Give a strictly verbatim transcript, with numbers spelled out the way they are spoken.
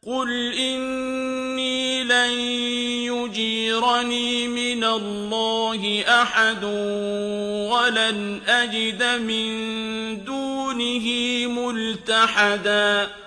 قُلْ إِنِّي لَن يُجِيرَنِي مِنَ اللَّهِ أَحَدٌ وَلَنْ أَجِدَ مِن دُونِهِ مُلْتَحَدًا